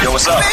Yo, what's up?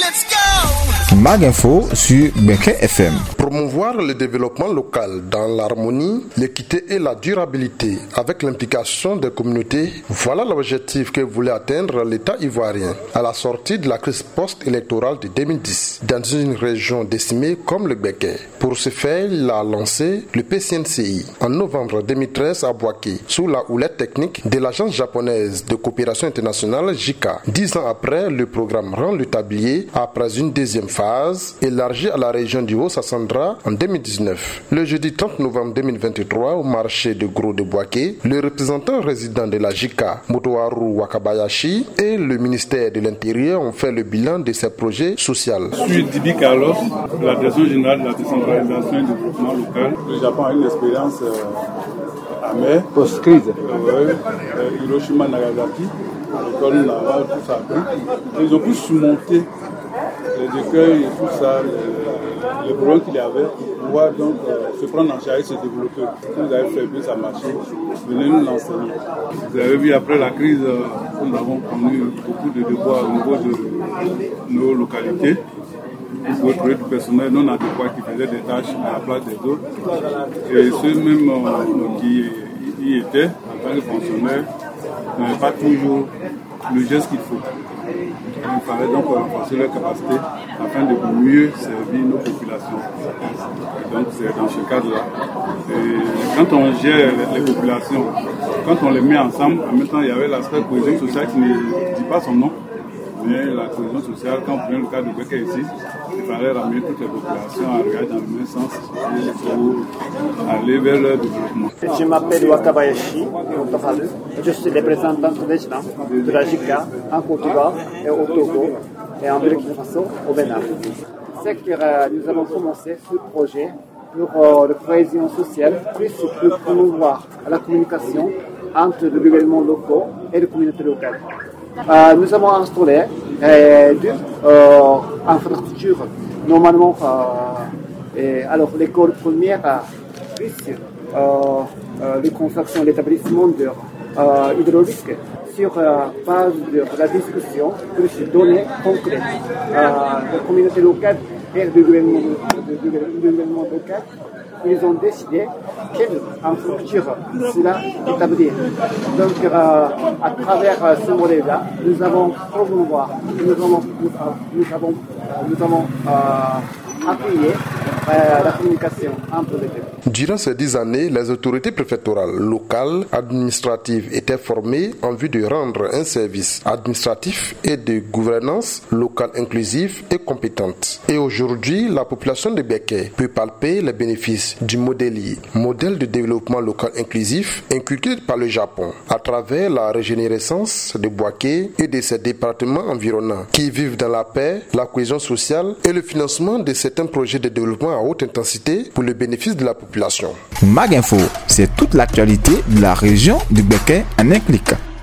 Mag Info sur Beke FM. Promouvoir le développement local dans l'harmonie, l'équité et la durabilité avec l'implication des communautés, voilà l'objectif que voulait atteindre l'État ivoirien à la sortie de la crise post-électorale de 2010 dans une région décimée comme le Béquet. Pour ce faire, il a lancé le PCNCI en novembre 2013 à Bouaké sous la houlette technique de l'agence japonaise de coopération internationale JICA. 10 ans après, le programme rend le tablier après une deuxième phase élargie à la région du Haut-Sassandra en 2019. Le jeudi 30 novembre 2023, au marché de gros de Bouaké, le représentant résident de la JICA, Motoharu Wakabayashi, et le ministère de l'Intérieur ont fait le bilan de ces projets sociaux. Je suis Dibi Carlos, de la Direction générale de la décentralisation et du développement local. Le Japon a une expérience amère. Post-crise. Hiroshima, Nagasaki, l'école navale, tout ça. Ils ont pu surmonter les écueils et tout ça, les problèmes qu'il y avait, pour pouvoir donc se prendre en charge et se développer. Vous avez fait bien, ça marché, venez nous l'enseigner. Vous avez vu après la crise, nous avons connu beaucoup de devoirs au niveau de nos localités. Pour trouver du personnel non adéquat qui faisait des tâches à la place des autres. Et ceux même qui y étaient en tant que fonctionnaires n'avaient pas toujours le geste qu'il faut. Il fallait donc renforcer leur capacité afin de mieux servir nos populations. Et donc c'est dans ce cadre-là. Et quand on gère les populations, quand on les met ensemble, en même temps il y avait l'aspect cohésion sociale qui ne dit pas son nom. Mais la cohésion sociale, quand on prend le cas de Béquet ici, il fallait ramener toutes les populations à regarder dans le même sens pour aller vers leur développement. Je m'appelle Wakabayashi, je suis représentante résident de la JICA en Côte d'Ivoire et au Togo et en Burkina Faso au Bénin. C'est que nous avons commencé ce projet pour la cohésion sociale, plus pour promouvoir la communication entre les gouvernements locaux et les communautés locales. Nous avons installé deux infrastructures. Normalement, alors l'école première, plus les constructions, l'établissement hydraulique sur base de la discussion, plus données concrètes. La communauté locale et le gouvernement local, ils ont décidé quelle infrastructure sera établie. Donc, à travers ce modèle-là, nous avons promouvoir, nous avons appuyé la communication entre les deux. Durant ces 10 années, les autorités préfectorales, locales, administratives étaient formées en vue de rendre un service administratif et de gouvernance locale inclusive et compétente. Et aujourd'hui, la population de Béquet peut palper les bénéfices du modèle de développement local inclusif inculqué par le Japon à travers la régénérescence de Bouaké et de ses départements environnants qui vivent dans la paix, la cohésion sociale et le financement de certains projets de développement à haute intensité pour le bénéfice de la population. Mag Info, c'est toute l'actualité de la région du Béquet en un clic.